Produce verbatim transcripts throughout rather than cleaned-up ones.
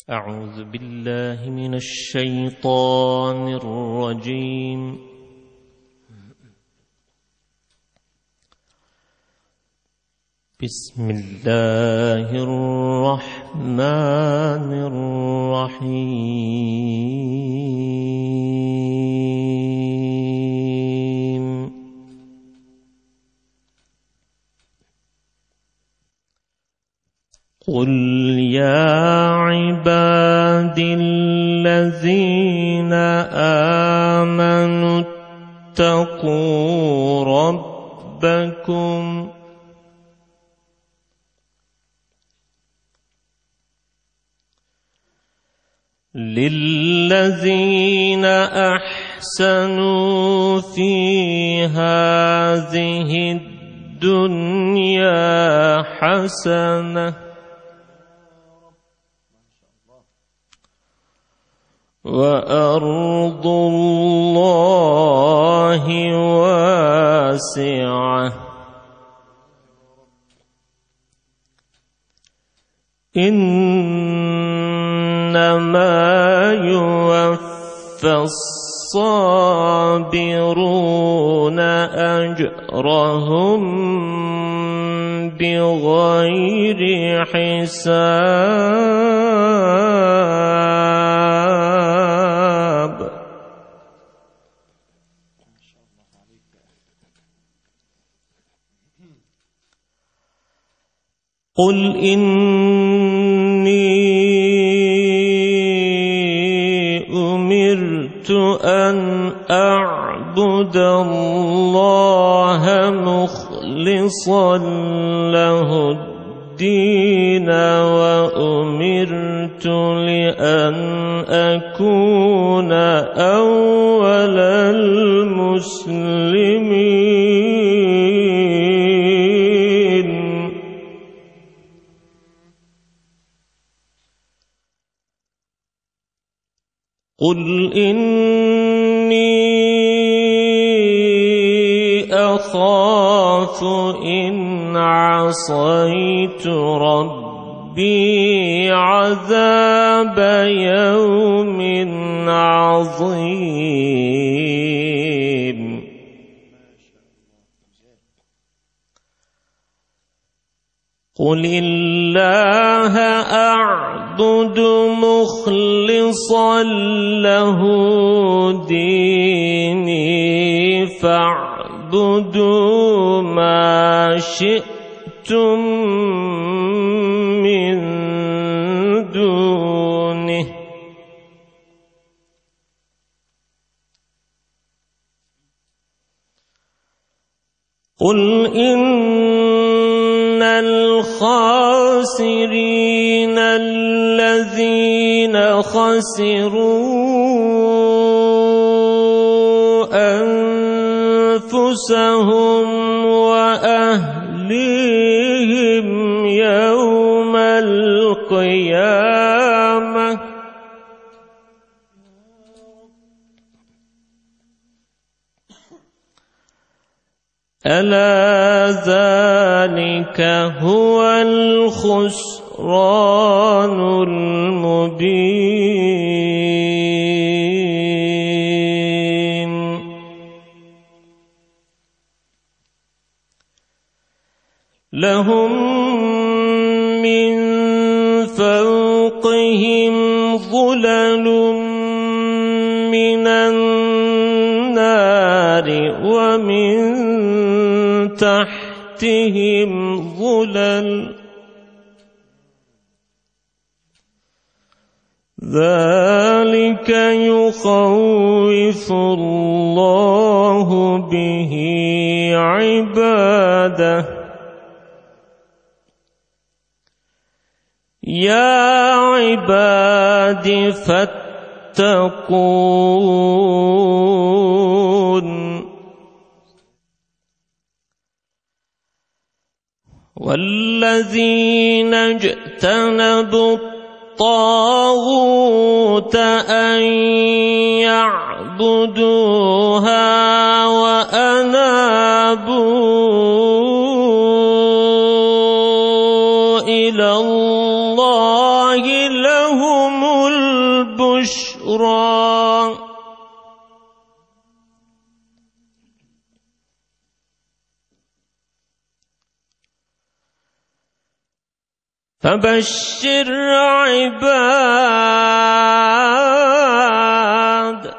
أعوذ بالله من الشيطان الرجيم. بسم الله الرحمن الرحيم. قل يا عبادي الذين آمنوا اتقوا ربكم للذين أحسنوا في هذه الدنيا حسنة وأرض الله واسعة إنما يوفى الصابرون أجرهم بغير حساب. قل إني أمرت أن أعبد الله مخلصا له الدين وأمرت لأن أكون أول المسلمين. قل إني أخاف إن عصيت ربي عذاب يوم عظيم. قل الله أعبد مخلصا له ديني فاعبدوا ما شئتم من دونه. قل إن الخاسرين الذين خسروا أنفسهم وأهليهم يوم القيامة ألا ذلك هو الخسران المبين. لهم من فوقهم ظلل من النار ومن تحتهم ظلل ذلك يخوف الله به عباده. يا عباد فاتقون والذين اجتنبوا الطاغوت أن يعبدوها وأنابوا إلى الله لهم بشرى فبشر عباد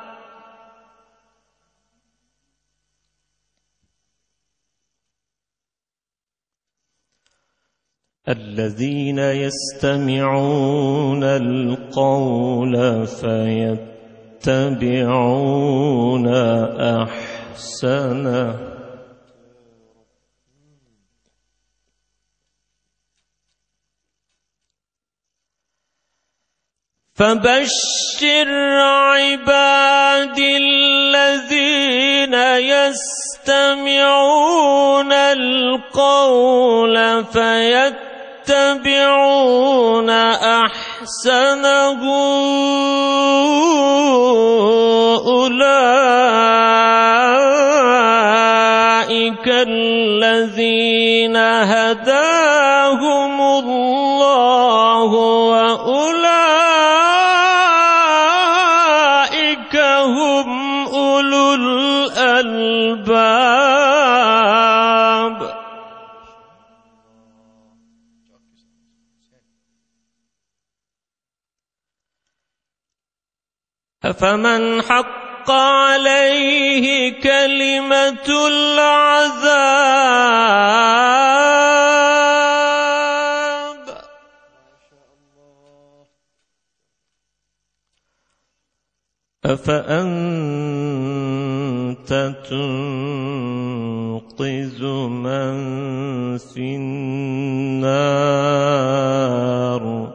الذين يستمعون القول فيتبعون أحسنه فبشر عبادي الذين يستمعون القول فيتبعون أحسنه أولئك الذين هداهم الله وأولئك هم أولو الألباب أفمن حق عليه كلمة العذاب أفأنت تنقذ من في النار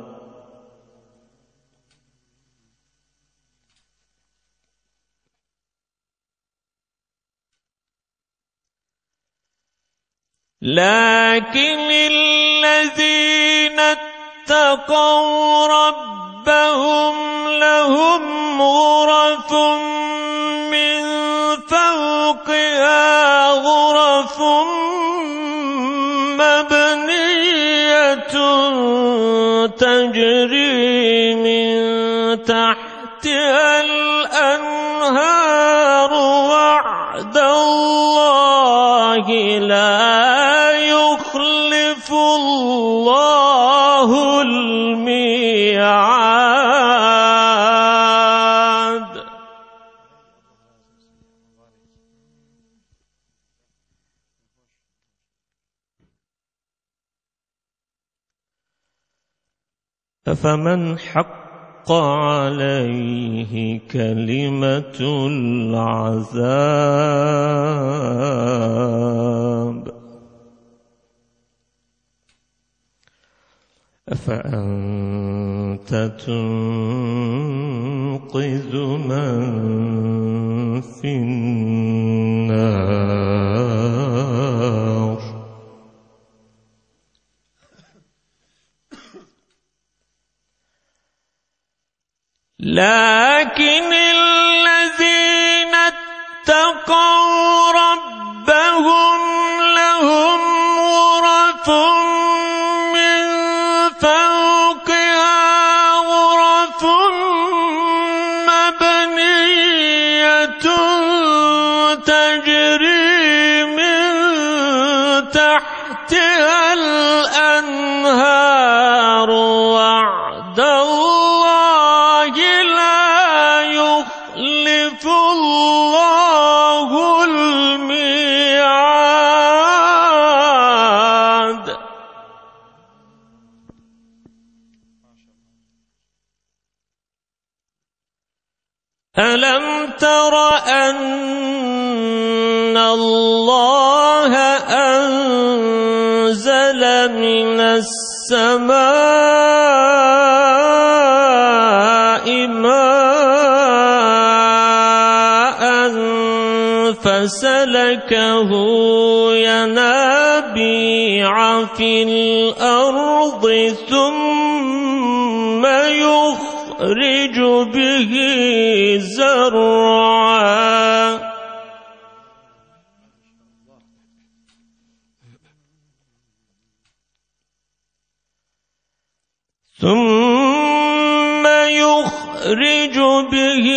لكن الذين اتقوا ربهم لهم غرف من فوقها غرف مبنية تجري من تحتها الأنهار وعد الله لا يخلف الله الميعاد أفمن حق عليه كلمة العذاب أفأنت تنقذ من في النار لكن الذين اتقوا ربهم لهم غرف من فوقها غرف مبنية تجري من تحتها الأنهار وعد الله لا يخلف الله الميعاد ألم تر أن الله أنزل من السماء ماء فسلكه ينابيع في الأرض ثم يخرج به زرعا ثم يخرج يخرج به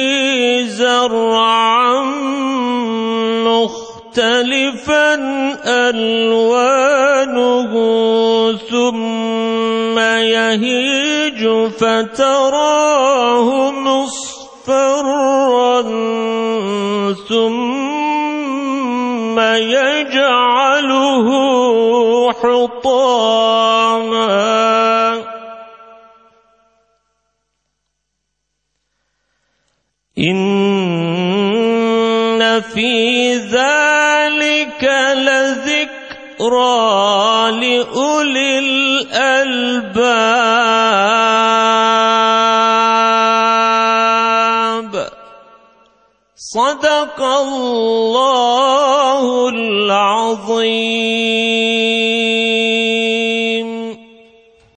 زرعا مختلفا ألوانه ثم يهيج فتراه مصفرا ثم يجعله حطاما إن في ذلك لذكرى لأولي الألباب. صدق الله العظيم.